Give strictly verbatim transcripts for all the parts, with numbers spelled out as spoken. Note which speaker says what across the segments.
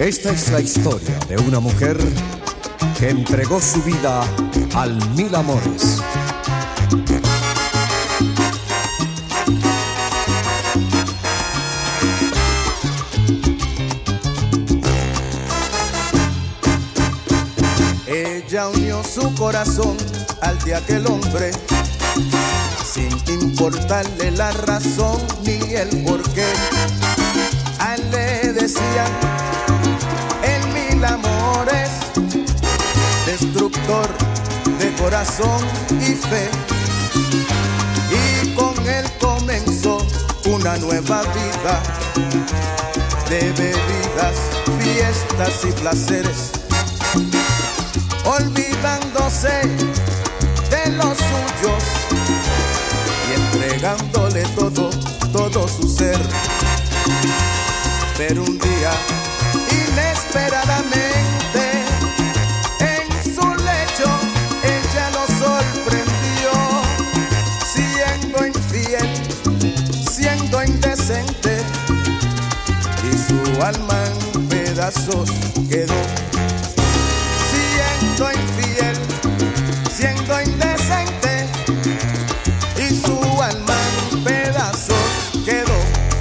Speaker 1: Esta es la historia de una mujer que entregó su vida al mil amores.
Speaker 2: Ella unió su corazón al de aquel hombre, sin importarle la razón ni el porqué. A él le decían el mil amores, destructor de corazón y fe. Y con él comenzó una nueva vida de bebidas, fiestas y placeres, olvidándose de los suyos y entregándole todo, todo su ser. Pero un día, inesperadamente, en su lecho, ella lo sorprendió, siendo infiel, siendo indecente, y su alma en pedazos quedó. Siendo infiel, siendo indecente, y su alma en pedazos quedó.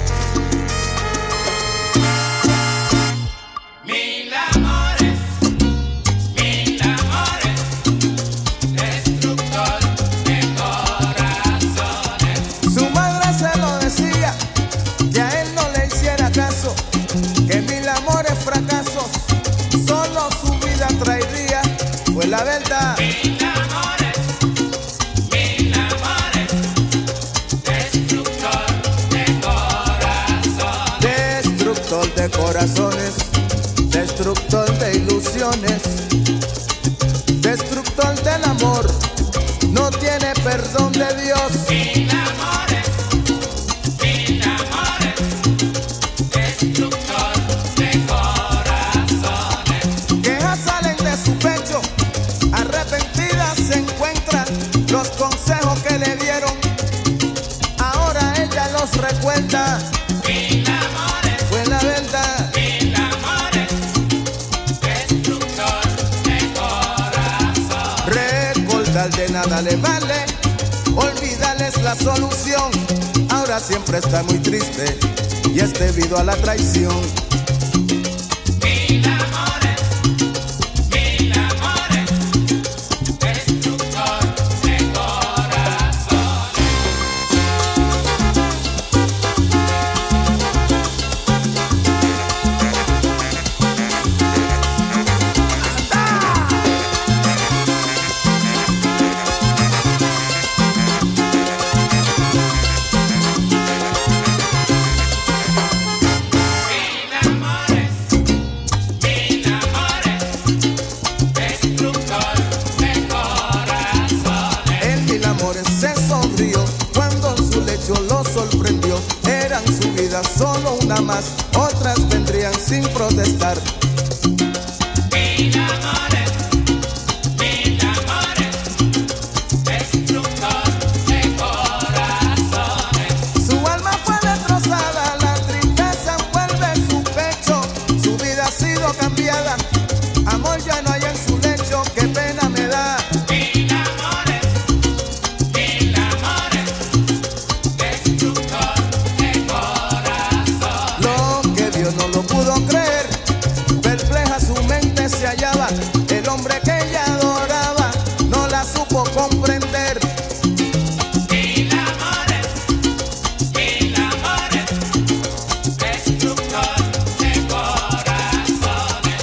Speaker 3: Mil amores, mil amores, destructor de corazones.
Speaker 2: Su madre se lo decía, que a él no le hiciera caso, que mil amores fracasos solo su vida traería. Fue la verdad.
Speaker 3: Mil amores, mil amores, destructor de corazones.
Speaker 2: Destructor de corazones, destructor de ilusiones, destructor del amor, no tiene perdón de Dios.
Speaker 3: Mil amores, mil amores, destructor de corazones.
Speaker 2: Quejas salen de su pecho, arrepentidas se encuentran los consejos que le dieron. Ahora ella los recuerda.
Speaker 3: Mil amores,
Speaker 2: Fue la verdad.
Speaker 3: mil amores, destructor de corazones.
Speaker 2: Recordar de nada le vale, olvidarles la solución. Ahora siempre está muy triste y es debido a la traición.
Speaker 3: Mil amores, mil amores, destructor de corazones. Mil amores, mil amores, destructor de corazones.
Speaker 2: El mil amores se sonrió cuando en su lecho lo sorprendió. Eran su vida solo una más, otras vendrían sin protestar.
Speaker 3: Mil amores, mil amores, destructor de corazones.
Speaker 2: Su alma fue destrozada, la tristeza envuelve su pecho. Su vida ha sido cambiada, amor ya no hay en su lecho. Qué pena me da.
Speaker 3: Mil amores, mil amores, destructor de corazones.
Speaker 2: Lo que Dios no lo pudo creer, perpleja su mente se hallaba. El hombre que ella adoraba no la supo comprender.
Speaker 3: Mil amores, mil amores, destructor de corazones.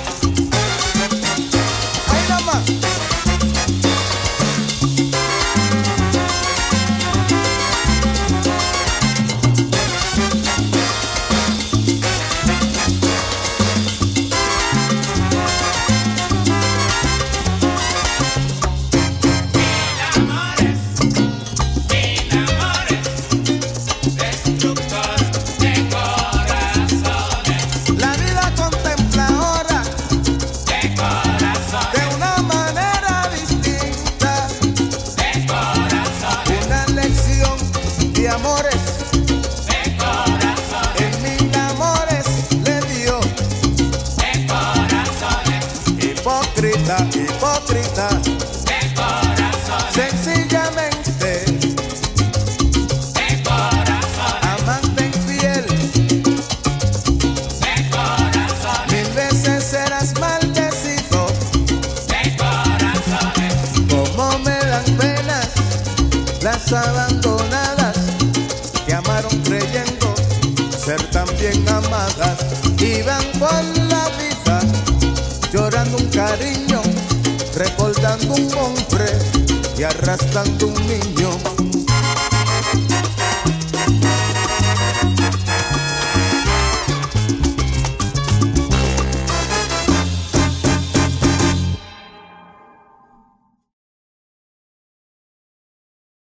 Speaker 2: Ahí nomás.
Speaker 3: Mil amores,
Speaker 2: hipócrita, hipócrita
Speaker 3: de corazón,
Speaker 2: sencillamente
Speaker 3: de corazón,
Speaker 2: amante infiel,
Speaker 3: de corazón,
Speaker 2: mil veces serás maldecido.
Speaker 3: de corazones,
Speaker 2: Como me dan penas las abandonadas que amaron creyendo ser también amadas y van por la vida llorando un cariño, recordando un hombre y arrastrando un niño.